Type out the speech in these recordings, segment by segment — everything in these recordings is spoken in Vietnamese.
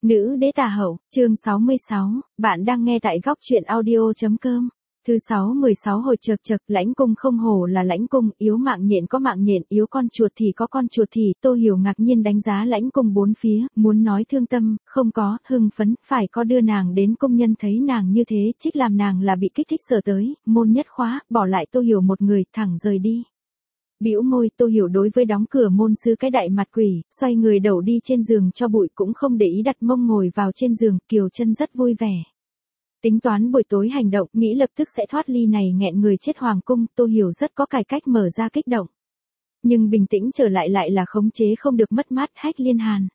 Nữ đế tà hậu, chương 66, bạn đang nghe tại góc truyện audio.com. Thứ 616 hồi chực chực, lãnh cung không hổ là lãnh cung, yếu mạng nhện có mạng nhện, yếu con chuột thì có con chuột thì. Tô Hiểu ngạc nhiên đánh giá lãnh cung bốn phía, muốn nói thương tâm, không có, hưng phấn, phải có đưa nàng đến công nhân thấy nàng như thế, trích làm nàng là bị kích thích sợ tới, môn nhất khóa, bỏ lại Tô Hiểu một người, thẳng rời đi. Bĩu môi, Tô Hiểu đối với đóng cửa môn sư cái đại mặt quỷ, xoay người đẩu đi trên giường cho bụi, cũng không để ý đặt mông ngồi vào trên giường, Kiều Chân rất vui vẻ. Tính toán buổi tối hành động, nghĩ lập tức sẽ thoát ly này nghẹn người chết hoàng cung, Tô Hiểu rất có cải cách mở ra kích động. Nhưng bình tĩnh trở lại là khống chế không được mất mát Hách Liên Hàn.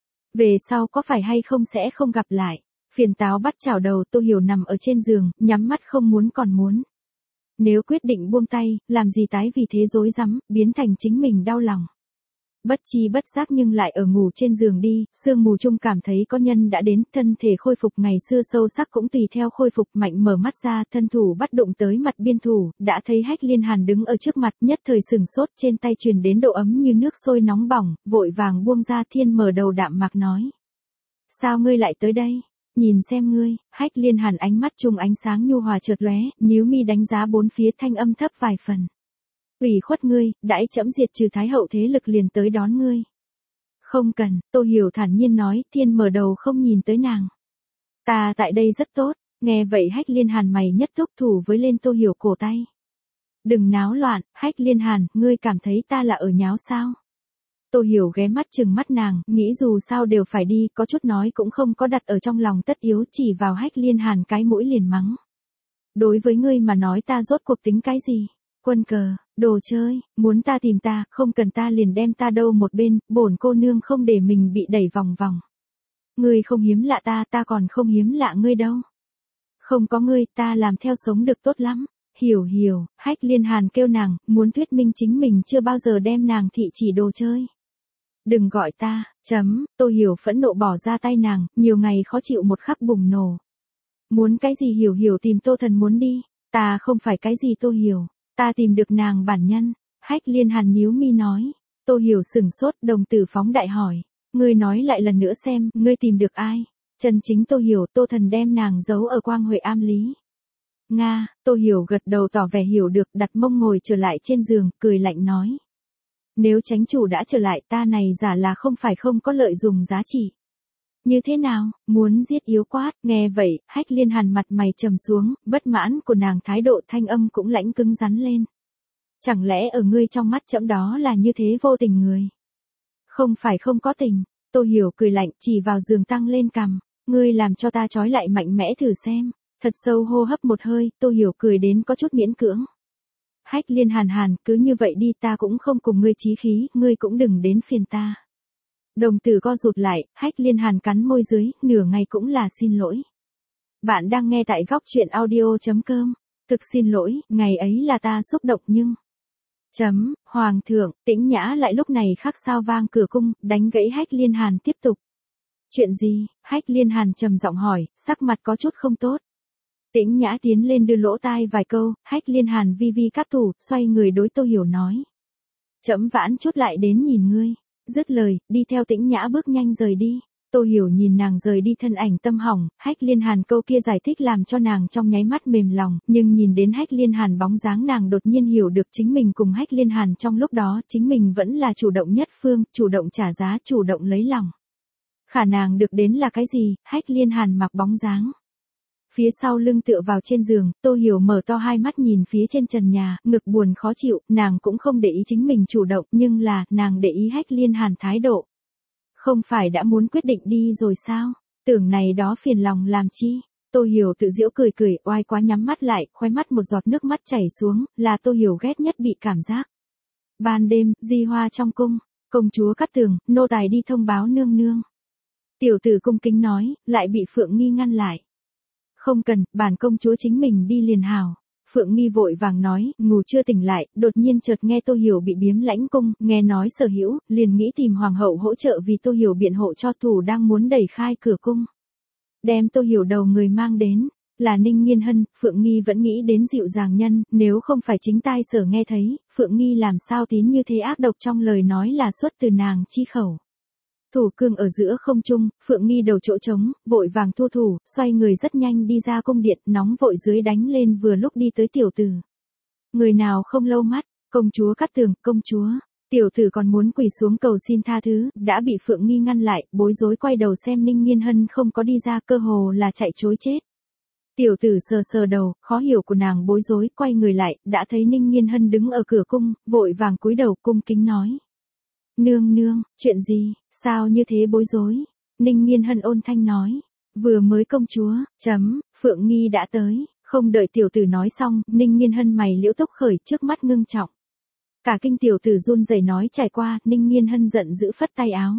Về sau có phải hay không sẽ không gặp lại. Phiền táo bắt chảo đầu, Tô Hiểu nằm ở trên giường, nhắm mắt không muốn còn muốn. Nếu quyết định buông tay, làm gì tái vì thế rối rắm, biến thành chính mình đau lòng. Bất chi bất giác nhưng lại ở ngủ trên giường đi, sương mù chung cảm thấy có nhân đã đến, thân thể khôi phục ngày xưa sâu sắc cũng tùy theo khôi phục, mạnh mở mắt ra, thân thủ bắt đụng tới mặt biên thủ, đã thấy Hách Liên Hàn đứng ở trước mặt, nhất thời sừng sốt, trên tay truyền đến độ ấm như nước sôi nóng bỏng, vội vàng buông ra, Thiên mở đầu đạm mạc nói. Sao ngươi lại tới đây? Nhìn xem ngươi. Hách Liên Hàn ánh mắt chung ánh sáng nhu hòa chợt lóe, nhíu mi đánh giá bốn phía, thanh âm thấp vài phần. Ủy khuất ngươi, đãi trẫm diệt trừ thái hậu thế lực liền tới đón ngươi. Không cần, Tô Hiểu thản nhiên nói, Thiên mở đầu không nhìn tới nàng. Ta tại đây rất tốt, nghe vậy Hách Liên Hàn mày nhất thúc thủ với lên Tô Hiểu cổ tay. Đừng náo loạn, Hách Liên Hàn, ngươi cảm thấy ta là ở nháo sao? Tô Hiểu ghé mắt chừng mắt nàng, nghĩ dù sao đều phải đi, có chút nói cũng không có đặt ở trong lòng, tất yếu chỉ vào Hách Liên Hàn cái mũi liền mắng. Đối với ngươi mà nói ta rốt cuộc tính cái gì? Quân cờ, đồ chơi, muốn ta tìm ta, không cần ta liền đem ta đâu một bên, bổn cô nương không để mình bị đẩy vòng vòng. Ngươi không hiếm lạ ta, ta còn không hiếm lạ ngươi đâu. Không có ngươi, ta làm theo sống được tốt lắm. Hiểu, Hách Liên Hàn kêu nàng, muốn thuyết minh chính mình chưa bao giờ đem nàng thị chỉ đồ chơi. Đừng gọi ta, Tô Hiểu phẫn nộ bỏ ra tay nàng, nhiều ngày khó chịu một khắc bùng nổ. Muốn cái gì Hiểu tìm Tô Thần muốn đi, ta không phải cái gì Tô Hiểu, ta tìm được nàng bản nhân. Hách Liên Hàn nhíu mi nói. Tô Hiểu sừng sốt, đồng tử phóng đại hỏi. Ngươi nói lại lần nữa xem, ngươi tìm được ai? Chân chính Tô Hiểu, Tô Thần đem nàng giấu ở Quang Huệ Am Lý. Nga, Tô Hiểu gật đầu tỏ vẻ hiểu được, đặt mông ngồi trở lại trên giường, cười lạnh nói. Nếu chánh chủ đã trở lại, ta này giả là không phải không có lợi dùng giá trị. Như thế nào, muốn giết yếu quát, nghe vậy, Hách Liên Hàn mặt mày trầm xuống, bất mãn của nàng thái độ, thanh âm cũng lãnh cứng rắn lên. Chẳng lẽ ở ngươi trong mắt trẫm đó là như thế vô tình người? Không phải không có tình, Tô Hiểu cười lạnh, chỉ vào giường tăng lên cằm, ngươi làm cho ta trói lại mạnh mẽ thử xem. Thật sâu hô hấp một hơi, Tô Hiểu cười đến có chút miễn cưỡng. Hách Liên Hàn, cứ như vậy đi, ta cũng không cùng ngươi chí khí, ngươi cũng đừng đến phiền ta. Đồng tử co rụt lại, Hách Liên Hàn cắn môi dưới, nửa ngày cũng là xin lỗi. Bạn đang nghe tại góc truyện audio.com. Thực xin lỗi, ngày ấy là ta xúc động nhưng... Hoàng thượng, Tĩnh Nhã lại lúc này khắc sao vang cửa cung, đánh gãy Hách Liên Hàn tiếp tục. Chuyện gì? Hách Liên Hàn trầm giọng hỏi, sắc mặt có chút không tốt. Tĩnh Nhã tiến lên đưa lỗ tai vài câu, Hách Liên Hàn vi vi cáp thủ, xoay người đối Tô Hiểu nói. Trẫm vãn chút lại đến nhìn ngươi. Dứt lời, đi theo Tĩnh Nhã bước nhanh rời đi. Tô Hiểu nhìn nàng rời đi thân ảnh tâm hỏng, Hách Liên Hàn câu kia giải thích làm cho nàng trong nháy mắt mềm lòng, nhưng nhìn đến Hách Liên Hàn bóng dáng nàng đột nhiên hiểu được chính mình cùng Hách Liên Hàn trong lúc đó, chính mình vẫn là chủ động nhất phương, chủ động trả giá, chủ động lấy lòng. Khả nàng được đến là cái gì? Hách Liên Hàn mặc bóng dáng. Phía sau lưng tựa vào trên giường, Tô Hiểu mở to hai mắt nhìn phía trên trần nhà, ngực buồn khó chịu, nàng cũng không để ý chính mình chủ động, nhưng là, nàng để ý Hách Liên Hàn thái độ. Không phải đã muốn quyết định đi rồi sao? Tưởng này đó phiền lòng làm chi? Tô Hiểu tự giễu cười, oai quá nhắm mắt lại, khóe mắt một giọt nước mắt chảy xuống, là Tô Hiểu ghét nhất bị cảm giác. Ban đêm, di hoa trong cung, công chúa Cát Tường, nô tài đi thông báo nương nương. Tiểu tử cung kính nói, lại bị Phượng Nghi ngăn lại. Không cần, bản công chúa chính mình đi liền hảo. Phượng Nghi vội vàng nói, ngủ chưa tỉnh lại, đột nhiên chợt nghe Tô Hiểu bị biếm lãnh cung, nghe nói sở hữu, liền nghĩ tìm hoàng hậu hỗ trợ vì Tô Hiểu biện hộ cho thủ đang muốn đẩy khai cửa cung. Đem Tô Hiểu đầu người mang đến, là Ninh Nghiên Hân, Phượng Nghi vẫn nghĩ đến dịu dàng nhân, nếu không phải chính tai sở nghe thấy, Phượng Nghi làm sao tín như thế ác độc trong lời nói là xuất từ nàng chi khẩu. Thủ cương ở giữa không trung, Phượng Nghi đầu chỗ trống, vội vàng thu thủ, xoay người rất nhanh đi ra cung điện, nóng vội dưới đánh lên vừa lúc đi tới tiểu tử. Người nào không lâu mắt, công chúa Cát Tường, công chúa. Tiểu tử còn muốn quỳ xuống cầu xin tha thứ, đã bị Phượng Nghi ngăn lại, bối rối quay đầu xem Ninh Nghiên Hân không có đi ra, cơ hồ là chạy trối chết. Tiểu tử sờ sờ đầu, khó hiểu của nàng bối rối, quay người lại, đã thấy Ninh Nghiên Hân đứng ở cửa cung, vội vàng cúi đầu cung kính nói. Nương nương, chuyện gì, sao như thế bối rối? Ninh Nghiên Hân ôn thanh nói. Vừa mới công chúa, Phượng Nghi đã tới, không đợi tiểu tử nói xong, Ninh Nghiên Hân mày liễu tốc khởi trước mắt ngưng trọng. Cả kinh tiểu tử run rẩy nói trải qua, Ninh Nghiên Hân giận dữ phất tay áo.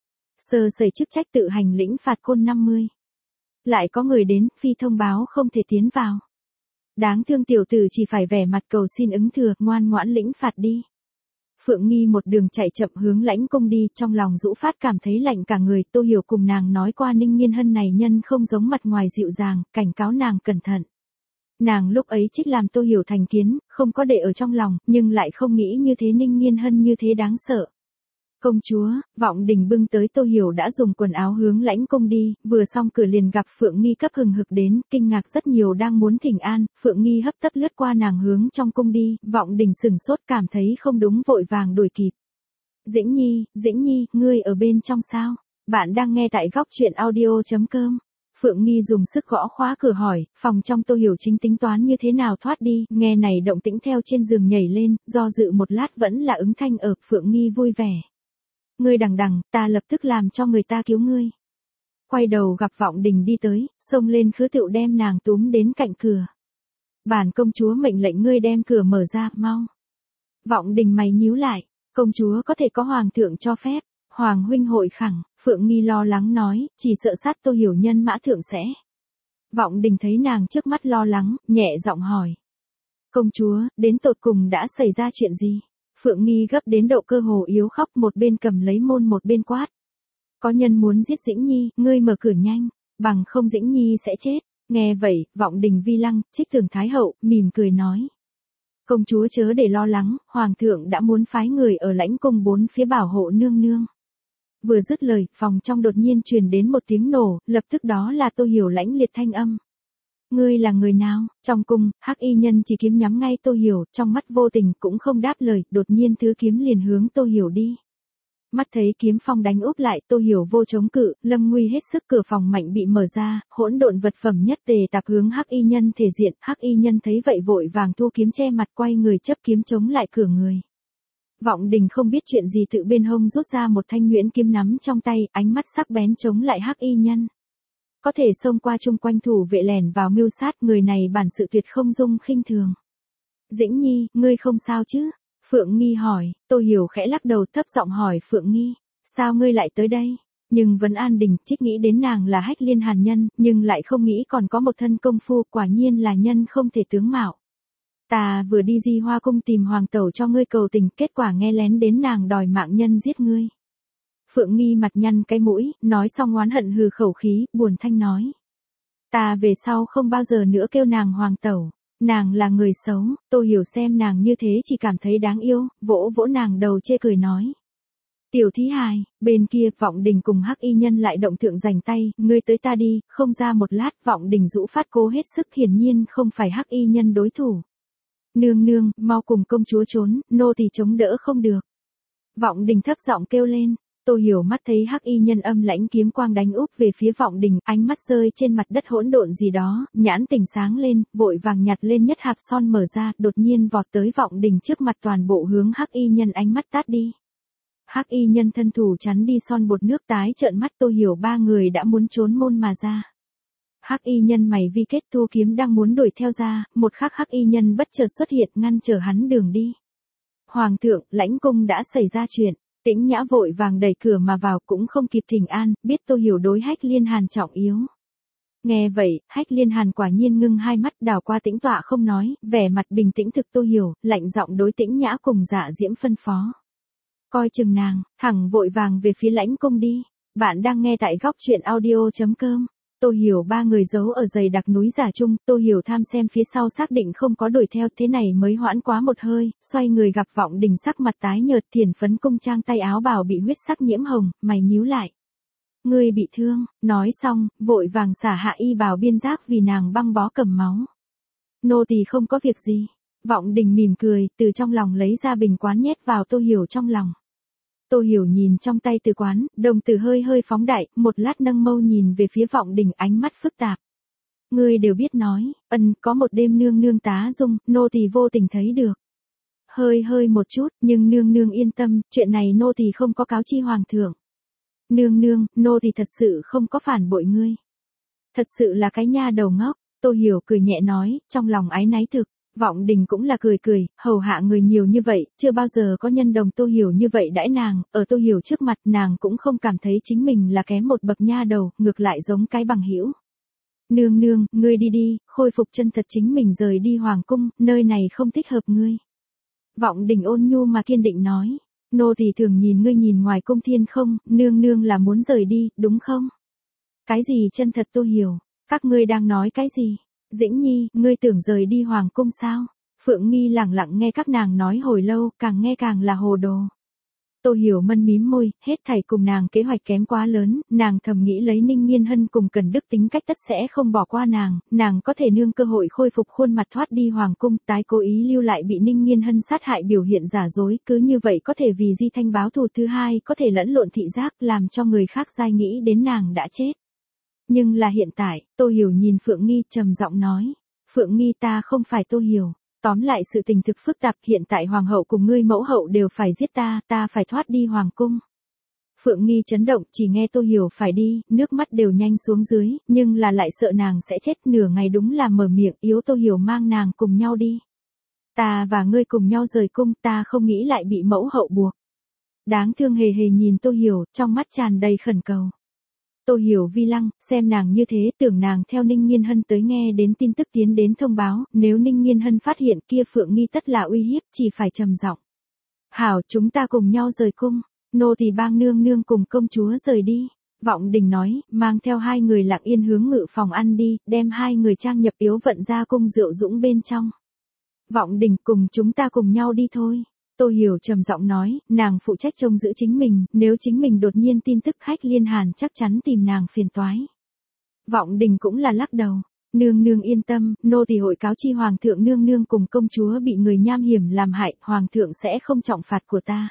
Sờ sẩy chức trách tự hành lĩnh phạt côn 50. Lại có người đến, phi thông báo không thể tiến vào. Đáng thương tiểu tử chỉ phải vẻ mặt cầu xin ứng thừa, ngoan ngoãn lĩnh phạt đi. Phượng Nghi một đường chạy chậm hướng lãnh cung đi, trong lòng rũ phát cảm thấy lạnh cả người, Tô Hiểu cùng nàng nói qua Ninh Nghiên Hân này nhân không giống mặt ngoài dịu dàng, cảnh cáo nàng cẩn thận. Nàng lúc ấy trích làm Tô Hiểu thành kiến, không có để ở trong lòng, nhưng lại không nghĩ như thế Ninh Nghiên Hân như thế đáng sợ. Công chúa, Vọng Đình bưng tới Tô Hiểu đã dùng quần áo hướng lãnh cung đi, vừa xong cửa liền gặp Phượng Nghi cấp hừng hực đến, kinh ngạc rất nhiều đang muốn thỉnh an, Phượng Nghi hấp tấp lướt qua nàng hướng trong cung đi, Vọng Đình sửng sốt cảm thấy không đúng vội vàng đuổi kịp. Dĩnh Nhi, ngươi ở bên trong sao? Bạn đang nghe tại góc truyện audio.com. Phượng Nghi dùng sức gõ khóa cửa hỏi, phòng trong Tô Hiểu chính tính toán như thế nào thoát đi, nghe này động tĩnh theo trên giường nhảy lên, do dự một lát vẫn là ứng thanh ở, Phượng Nghi vui vẻ. Ngươi đằng, ta lập tức làm cho người ta cứu ngươi. Quay đầu gặp Vọng Đình đi tới, xông lên khứ tựu đem nàng túm đến cạnh cửa. Bản công chúa mệnh lệnh ngươi đem cửa mở ra, mau. Vọng Đình mày nhíu lại, công chúa có thể có hoàng thượng cho phép, hoàng huynh hội khẳng, Phượng Nghi lo lắng nói, chỉ sợ sát Tô Hiểu nhân mã thượng sẽ. Vọng Đình thấy nàng trước mắt lo lắng, nhẹ giọng hỏi. Công chúa, đến tột cùng đã xảy ra chuyện gì? Phượng Nghi gấp đến độ cơ hồ yếu khóc, một bên cầm lấy môn một bên quát. Có nhân muốn giết Dĩnh Nhi, ngươi mở cửa nhanh, bằng không Dĩnh Nhi sẽ chết. Nghe vậy, Vọng Đình vi lăng, Trích Tường Thái hậu, mỉm cười nói. Công chúa chớ để lo lắng, hoàng thượng đã muốn phái người ở lãnh cung bốn phía bảo hộ nương nương. Vừa dứt lời, phòng trong đột nhiên truyền đến một tiếng nổ, lập tức đó là Tô Hiểu lãnh liệt thanh âm. Ngươi là người nào? Trong cung, hắc y nhân chỉ kiếm nhắm ngay Tô Hiểu, trong mắt vô tình cũng không đáp lời, đột nhiên thứ kiếm liền hướng Tô Hiểu đi. Mắt thấy kiếm phong đánh úp lại, Tô Hiểu vô chống cự, lâm nguy hết sức, cửa phòng mạnh bị mở ra, hỗn độn vật phẩm nhất tề tạp hướng hắc y nhân thể diện, hắc y nhân thấy vậy vội vàng thu kiếm che mặt, quay người chấp kiếm chống lại cửa người. Vọng Đình không biết chuyện gì tự bên hông rút ra một thanh nhuyễn kiếm nắm trong tay, ánh mắt sắc bén chống lại hắc y nhân. Có thể xông qua chung quanh thủ vệ lẻn vào mưu sát, người này bản sự tuyệt không dung khinh thường. Dĩnh Nhi, ngươi không sao chứ? Phượng Nghi hỏi, Tô Hiểu khẽ lắc đầu thấp giọng hỏi Phượng Nghi, sao ngươi lại tới đây? Nhưng vẫn an đình, Trích nghĩ đến nàng là Hách Liên Hàn nhân, nhưng lại không nghĩ còn có một thân công phu, quả nhiên là nhân không thể tướng mạo. Ta vừa đi Di Hoa cung tìm hoàng tẩu cho ngươi cầu tình, kết quả nghe lén đến nàng đòi mạng nhân giết ngươi. Phượng Nghi mặt nhăn cái mũi, nói xong oán hận hừ khẩu khí, buồn thanh nói. Ta về sau không bao giờ nữa kêu nàng hoàng tẩu, nàng là người xấu, Tô Hiểu xem nàng như thế chỉ cảm thấy đáng yêu, vỗ vỗ nàng đầu chê cười nói. Tiểu thí hài, bên kia Vọng Đình cùng hắc y nhân lại động thượng giành tay, ngươi tới ta đi, không ra một lát Vọng Đình rũ phát cố hết sức, hiển nhiên không phải hắc y nhân đối thủ. Nương, mau cùng công chúa trốn, nô tỳ chống đỡ không được. Vọng Đình thấp giọng kêu lên. Tô Hiểu mắt thấy hắc y nhân âm lãnh kiếm quang đánh úp về phía Vọng Đình, ánh mắt rơi trên mặt đất hỗn độn gì đó, nhãn tỉnh sáng lên, vội vàng nhặt lên nhất hạp son mở ra, đột nhiên vọt tới Vọng Đình trước mặt, toàn bộ hướng hắc y nhân ánh mắt tát đi. Hắc y nhân thân thủ chắn đi son bột nước, tái trợn mắt, Tô Hiểu ba người đã muốn trốn môn mà ra. Hắc y nhân mày vi kết, thu kiếm đang muốn đuổi theo ra, một khắc hắc y nhân bất chợt xuất hiện ngăn trở hắn đường đi. Hoàng thượng, lãnh cung đã xảy ra chuyện. Tĩnh Nhã vội vàng đẩy cửa mà vào, cũng không kịp thỉnh an, biết Tô Hiểu đối Hách Liên Hàn trọng yếu. Nghe vậy, Hách Liên Hàn quả nhiên ngưng hai mắt, đảo qua tĩnh tọa không nói, vẻ mặt bình tĩnh thực Tô Hiểu, lạnh giọng đối Tĩnh Nhã cùng Dạ Diễm phân phó. Coi chừng nàng, thẳng vội vàng về phía lãnh cung đi. Bạn đang nghe tại góc truyện audio.com. Tô Hiểu ba người giấu ở dày đặc núi Giả Trung, Tô Hiểu tham xem phía sau xác định không có đuổi theo, thế này mới hoãn quá một hơi, xoay người gặp Vọng Đình sắc mặt tái nhợt, thiển phấn cung trang tay áo bào bị huyết sắc nhiễm hồng, mày nhíu lại. Ngươi bị thương, nói xong, vội vàng xả hạ y bào biên giáp vì nàng băng bó cầm máu. Nô tỳ không có việc gì. Vọng Đình mỉm cười, từ trong lòng lấy ra bình quán nhét vào Tô Hiểu trong lòng. Tô Hiểu nhìn trong tay từ quán, đồng tử hơi hơi phóng đại, một lát nâng mâu nhìn về phía Vọng Đình, ánh mắt phức tạp. Ngươi đều biết nói, có một đêm nương nương tá dung, nô tỳ vô tình thấy được. Hơi một chút, nhưng nương nương yên tâm, chuyện này nô tỳ không có cáo chi hoàng thượng. Nương nương, nô tỳ thật sự không có phản bội ngươi. Thật sự là cái nha đầu ngốc. Tô Hiểu cười nhẹ nói, trong lòng áy náy thực. Vọng Đình cũng là cười, hầu hạ người nhiều như vậy, chưa bao giờ có nhân đồng Tô Hiểu như vậy đãi nàng, ở Tô Hiểu trước mặt nàng cũng không cảm thấy chính mình là kém một bậc nha đầu, ngược lại giống cái bằng hữu. Nương nương, ngươi đi đi, khôi phục chân thật chính mình rời đi hoàng cung, nơi này không thích hợp ngươi. Vọng Đình ôn nhu mà kiên định nói, nô tỳ thường nhìn ngươi nhìn ngoài cung thiên không, nương nương là muốn rời đi, đúng không? Cái gì chân thật Tô Hiểu, các ngươi đang nói cái gì? Dĩnh Nhi, ngươi tưởng rời đi hoàng cung sao? Phượng Nghi lặng lặng nghe các nàng nói hồi lâu, càng nghe càng là hồ đồ. Tô Hiểu mân mím môi, hết thảy cùng nàng kế hoạch kém quá lớn, nàng thầm nghĩ lấy Ninh Nghiên Hân cùng Cần Đức tính cách tất sẽ không bỏ qua nàng có thể nương cơ hội khôi phục khuôn mặt thoát đi hoàng cung, tái cố ý lưu lại bị Ninh Nghiên Hân sát hại biểu hiện giả dối, cứ như vậy có thể vì Di Thanh báo thù, thứ hai có thể lẫn lộn thị giác làm cho người khác dai nghĩ đến nàng đã chết. Nhưng là hiện tại, Tô Hiểu nhìn Phượng Nghi trầm giọng nói, Phượng Nghi ta không phải Tô Hiểu. Tóm lại sự tình thực phức tạp, hiện tại hoàng hậu cùng ngươi mẫu hậu đều phải giết ta phải thoát đi hoàng cung. Phượng Nghi chấn động, chỉ nghe Tô Hiểu phải đi, nước mắt đều nhanh xuống dưới, nhưng là lại sợ nàng sẽ chết, nửa ngày đúng là mở miệng yếu Tô Hiểu mang nàng cùng nhau đi. Ta và ngươi cùng nhau rời cung, ta không nghĩ lại bị mẫu hậu buộc. Đáng thương hề hề nhìn Tô Hiểu, trong mắt tràn đầy khẩn cầu. Tô Hiểu vi lăng, xem nàng như thế, tưởng nàng theo Ninh Nghiên Hân tới nghe đến tin tức tiến đến thông báo, nếu Ninh Nghiên Hân phát hiện kia Phượng Nghi tất là uy hiếp, chỉ phải trầm giọng. Hảo, chúng ta cùng nhau rời cung, nô tỳ bang nương nương cùng công chúa rời đi. Vọng Đình nói, mang theo hai người lặng yên hướng ngự phòng ăn đi, đem hai người trang nhập yếu vận ra cung rượu dũng bên trong. Vọng Đình cùng chúng ta cùng nhau đi thôi. Tô Hiểu trầm giọng nói, nàng phụ trách trông giữ chính mình, nếu chính mình đột nhiên tin tức Hách Liên Hàn chắc chắn tìm nàng phiền toái. Vọng Đình cũng là lắc đầu, nương nương yên tâm, nô tỳ hội cáo chi hoàng thượng nương nương cùng công chúa bị người nham hiểm làm hại, hoàng thượng sẽ không trọng phạt của ta.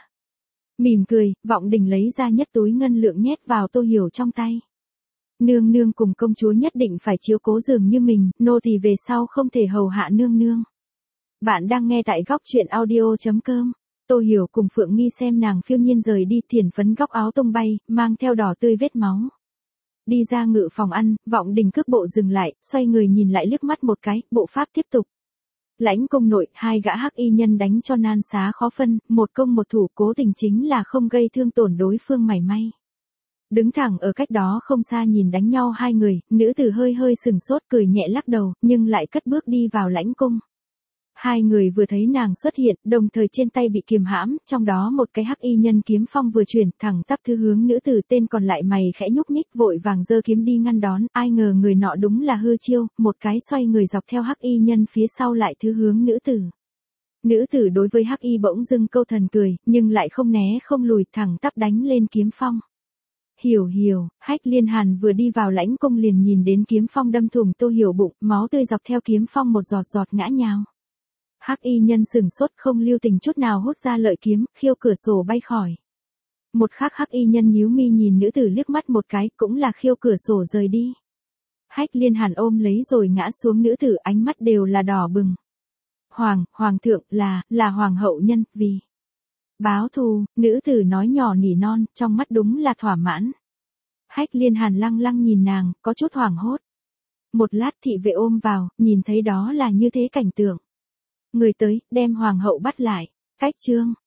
Mỉm cười, Vọng Đình lấy ra nhất túi ngân lượng nhét vào Tô Hiểu trong tay. Nương nương cùng công chúa nhất định phải chiếu cố dường như mình, nô tỳ về sau không thể hầu hạ nương nương. Bạn đang nghe tại góc truyện audio.com. Tô Hiểu cùng Phượng Nghi xem nàng phiêu nhiên rời đi, thiển phấn góc áo tung bay, mang theo đỏ tươi vết máu. Đi ra ngự phòng ăn, Vọng Đình cước bộ dừng lại, xoay người nhìn lại liếc mắt một cái, bộ pháp tiếp tục. Lãnh cung nội, hai gã hắc y nhân đánh cho nan xá khó phân, một công một thủ, cố tình chính là không gây thương tổn đối phương mảy may. Đứng thẳng ở cách đó không xa nhìn đánh nhau hai người, nữ tử hơi hơi sừng sốt cười nhẹ lắc đầu, nhưng lại cất bước đi vào lãnh cung. Hai người vừa thấy nàng xuất hiện, đồng thời trên tay bị kiềm hãm, trong đó một cái hắc y nhân kiếm phong vừa chuyển, thẳng tắp thứ hướng nữ tử, tên còn lại mày khẽ nhúc nhích vội vàng giơ kiếm đi ngăn đón, ai ngờ người nọ đúng là hư chiêu, một cái xoay người dọc theo hắc y nhân phía sau lại thứ hướng nữ tử. Nữ tử đối với hắc y bỗng dưng câu thần cười, nhưng lại không né không lùi, thẳng tắp đánh lên kiếm phong. Hiểu, Hách Liên Hàn vừa đi vào lãnh cung liền nhìn đến kiếm phong đâm thủng Tô Hiểu bụng, máu tươi dọc theo kiếm phong một giọt giọt ngã nhào. Hắc y nhân sừng sốt không lưu tình chút nào hút ra lợi kiếm, khiêu cửa sổ bay khỏi. Một khắc hắc y nhân nhíu mi nhìn nữ tử liếc mắt một cái, cũng là khiêu cửa sổ rời đi. Hách Liên Hàn ôm lấy rồi ngã xuống nữ tử, ánh mắt đều là đỏ bừng. Hoàng thượng là hoàng hậu nhân, vì báo thù, nữ tử nói nhỏ nỉ non, trong mắt đúng là thỏa mãn. Hách Liên Hàn lăng lăng nhìn nàng, có chút hoảng hốt. Một lát thị vệ ôm vào, nhìn thấy đó là như thế cảnh tượng. Người tới, đem hoàng hậu bắt lại. Cách chương.